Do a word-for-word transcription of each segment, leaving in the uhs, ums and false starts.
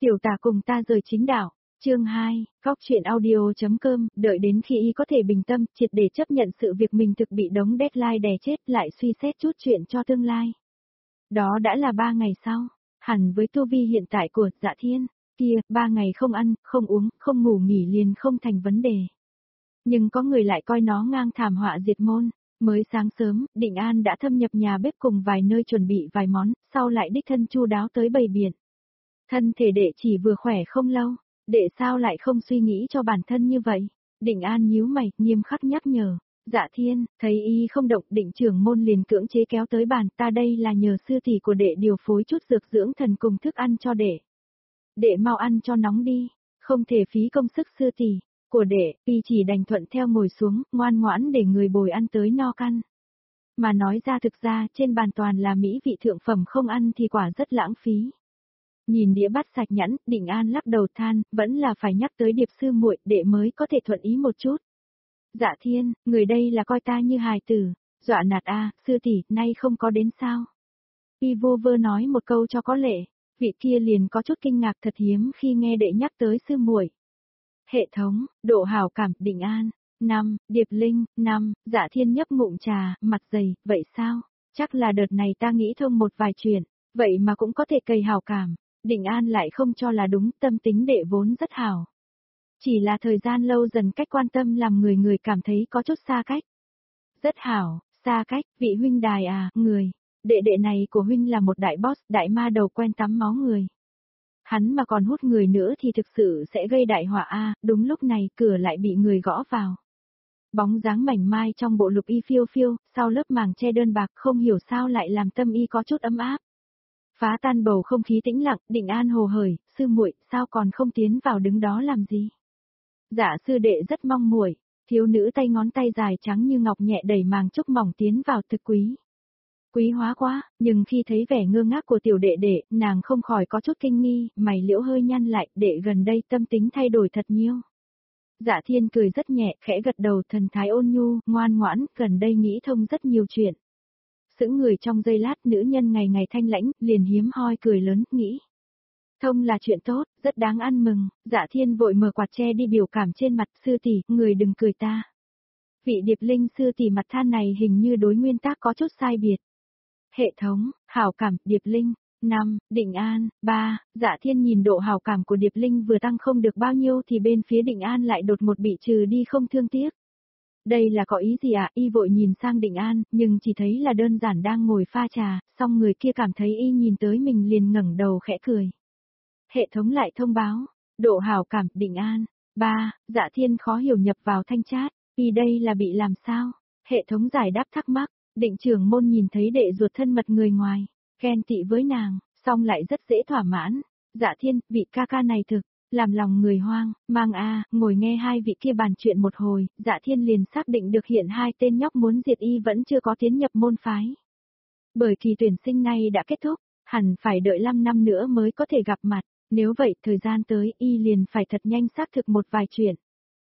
Tiểu tả cùng ta rời chính đạo. Chương hai, góc truyện audio.com, đợi đến khi y có thể bình tâm, triệt để chấp nhận sự việc mình thực bị đống deadline đè chết lại suy xét chút chuyện cho tương lai. Đó đã là ba ngày sau, hẳn với tu vi hiện tại của Dạ Thiên, kia, ba ngày không ăn, không uống, không ngủ nghỉ liền không thành vấn đề. Nhưng có người lại coi nó ngang thảm họa diệt môn. Mới sáng sớm, Định An đã thâm nhập nhà bếp cùng vài nơi chuẩn bị vài món, sau lại đích thân chu đáo tới bày biện. Thân thể đệ chỉ vừa khỏe không lâu, đệ sao lại không suy nghĩ cho bản thân như vậy? Định An nhíu mày, nghiêm khắc nhắc nhở. Dạ Thiên, thấy y không động, Định trưởng môn liền cưỡng chế kéo tới bàn, ta đây là nhờ sư tỷ của đệ điều phối chút dược dưỡng thần cùng thức ăn cho đệ. Đệ mau ăn cho nóng đi, không thể phí công sức sư tỷ của đệ, y chỉ đành thuận theo ngồi xuống, ngoan ngoãn để người bồi ăn tới no căn. Mà nói ra thực ra, trên bàn toàn là mỹ vị thượng phẩm, không ăn thì quả rất lãng phí. Nhìn đĩa bát sạch nhẵn, Định An lắc đầu than, vẫn là phải nhắc tới Điệp sư muội, đệ mới có thể thuận ý một chút. Dạ Thiên, người đây là coi ta như hài tử, dọa nạt a, sư tỷ, nay không có đến sao? Y vô vơ nói một câu cho có lệ, vị kia liền có chút kinh ngạc, thật hiếm khi nghe đệ nhắc tới sư muội. Hệ thống, độ hảo cảm, Định An, năm, Điệp Linh, năm, Dạ Thiên nhấp ngụm trà, mặt dày, vậy sao? Chắc là đợt này ta nghĩ thông một vài chuyện, vậy mà cũng có thể cày hảo cảm. Định An lại không cho là đúng, tâm tính đệ vốn rất hảo. Chỉ là thời gian lâu dần cách quan tâm làm người người cảm thấy có chút xa cách. Rất hảo, xa cách, vị huynh đài à, người. Đệ đệ này của huynh là một đại boss, đại ma đầu quen tắm máu người. Hắn mà còn hút người nữa thì thực sự sẽ gây đại họa a. À, đúng lúc này cửa lại bị người gõ vào. Bóng dáng mảnh mai trong bộ lục y phiêu phiêu, sau lớp màng che đơn bạc không hiểu sao lại làm tâm y có chút ấm áp. Phá tan bầu không khí tĩnh lặng, Định An hồ hởi, sư muội, sao còn không tiến vào đứng đó làm gì? Dạ sư đệ rất mong muội. Thiếu nữ tay ngón tay dài trắng như ngọc nhẹ đẩy màng trúc mỏng tiến vào, thực quý. Quý hóa quá, nhưng khi thấy vẻ ngơ ngác của tiểu đệ đệ, nàng không khỏi có chút kinh nghi, mày liễu hơi nhăn lại, đệ gần đây tâm tính thay đổi thật nhiều. Dạ Thiên cười rất nhẹ, khẽ gật đầu, thần thái ôn nhu, ngoan ngoãn, gần đây nghĩ thông rất nhiều chuyện. Sững người trong giây lát, nữ nhân ngày ngày thanh lãnh, liền hiếm hoi cười lớn, nghĩ. Thông là chuyện tốt, rất đáng ăn mừng. Dạ Thiên vội mở quạt che đi biểu cảm trên mặt, sư tỷ, người đừng cười ta. Vị Điệp Linh sư tỷ mặt than này hình như đối nguyên tắc có chút sai biệt. Hệ thống, hảo cảm, Điệp Linh. năm, Định An. ba, Dạ Thiên nhìn độ hảo cảm của Điệp Linh vừa tăng không được bao nhiêu thì bên phía Định An lại đột một bị trừ đi không thương tiếc. Đây là có ý gì ạ? À? Y vội nhìn sang Định An, nhưng chỉ thấy là đơn giản đang ngồi pha trà, xong người kia cảm thấy y nhìn tới mình liền ngẩng đầu khẽ cười. Hệ thống lại thông báo, độ hảo cảm, Định An. ba, Dạ Thiên khó hiểu nhập vào thanh chat, y đây là bị làm sao? Hệ thống giải đáp thắc mắc, Định trưởng môn nhìn thấy đệ ruột thân mật người ngoài, ghen tị với nàng, xong lại rất dễ thỏa mãn. Dạ Thiên, vị ca ca này thực làm lòng người hoang, mang a, ngồi nghe hai vị kia bàn chuyện một hồi, Dạ Thiên liền xác định được hiện hai tên nhóc muốn diệt y vẫn chưa có tiến nhập môn phái. Bởi kỳ tuyển sinh này đã kết thúc, hẳn phải đợi năm năm nữa mới có thể gặp mặt, nếu vậy thời gian tới y liền phải thật nhanh xác thực một vài chuyện.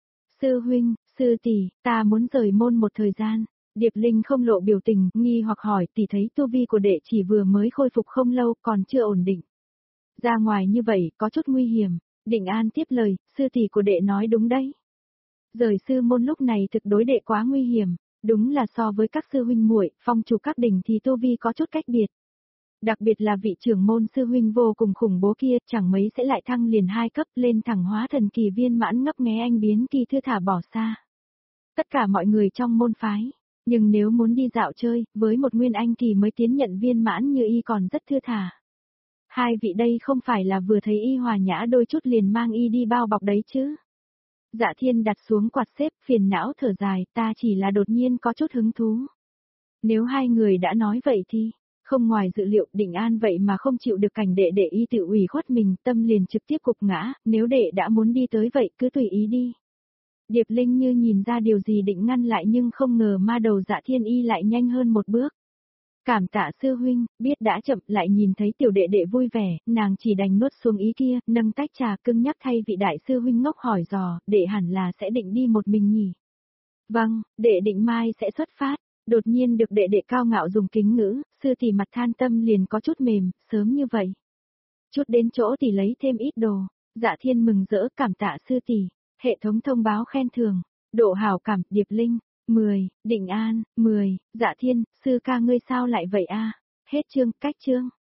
Sư huynh, sư tỷ, ta muốn rời môn một thời gian. Điệp Linh không lộ biểu tình, nghi hoặc hỏi, tỷ thấy tu vi của đệ chỉ vừa mới khôi phục không lâu, còn chưa ổn định. Ra ngoài như vậy, có chút nguy hiểm. Định An tiếp lời, sư tỷ của đệ nói đúng đấy. Rời sư môn lúc này thực đối đệ quá nguy hiểm, đúng là so với các sư huynh muội, phong chủ các đỉnh thì tu vi có chút cách biệt. Đặc biệt là vị trưởng môn sư huynh vô cùng khủng bố kia, chẳng mấy sẽ lại thăng liền hai cấp lên thẳng hóa thần kỳ viên mãn, ngấp nghé anh biến kỳ thư thả bỏ xa. Tất cả mọi người trong môn phái, nhưng nếu muốn đi dạo chơi, với một nguyên anh kỳ mới tiến nhận viên mãn như y còn rất thư thả. Hai vị đây không phải là vừa thấy y hòa nhã đôi chút liền mang y đi bao bọc đấy chứ. Dạ Thiên đặt xuống quạt xếp, phiền não thở dài, ta chỉ là đột nhiên có chút hứng thú. Nếu hai người đã nói vậy thì, không ngoài dự liệu, Định An vậy mà không chịu được cảnh đệ đệ y tự ủy khuất mình, tâm liền trực tiếp cục ngã, nếu đệ đã muốn đi tới vậy cứ tùy ý đi. Điệp Linh như nhìn ra điều gì định ngăn lại nhưng không ngờ ma đầu Dạ Thiên y lại nhanh hơn một bước. Cảm tạ sư huynh, biết đã chậm, lại nhìn thấy tiểu đệ đệ vui vẻ, nàng chỉ đành nuốt xuống ý kia, nâng tách trà cưng nhắc thay vị đại sư huynh ngốc hỏi dò, đệ hẳn là sẽ định đi một mình nhỉ? Vâng, đệ định mai sẽ xuất phát. Đột nhiên được đệ đệ cao ngạo dùng kính ngữ, sư tỷ mặt than tâm liền có chút mềm, sớm như vậy. Chút đến chỗ tỷ lấy thêm ít đồ. Dạ Thiên mừng rỡ, cảm tạ sư tỷ. Hệ thống thông báo khen thưởng. Độ hảo cảm, Điệp Linh, mười, Định An, mười, Dạ Thiên, sư ca ngươi sao lại vậy a? Hết chương, cách chương.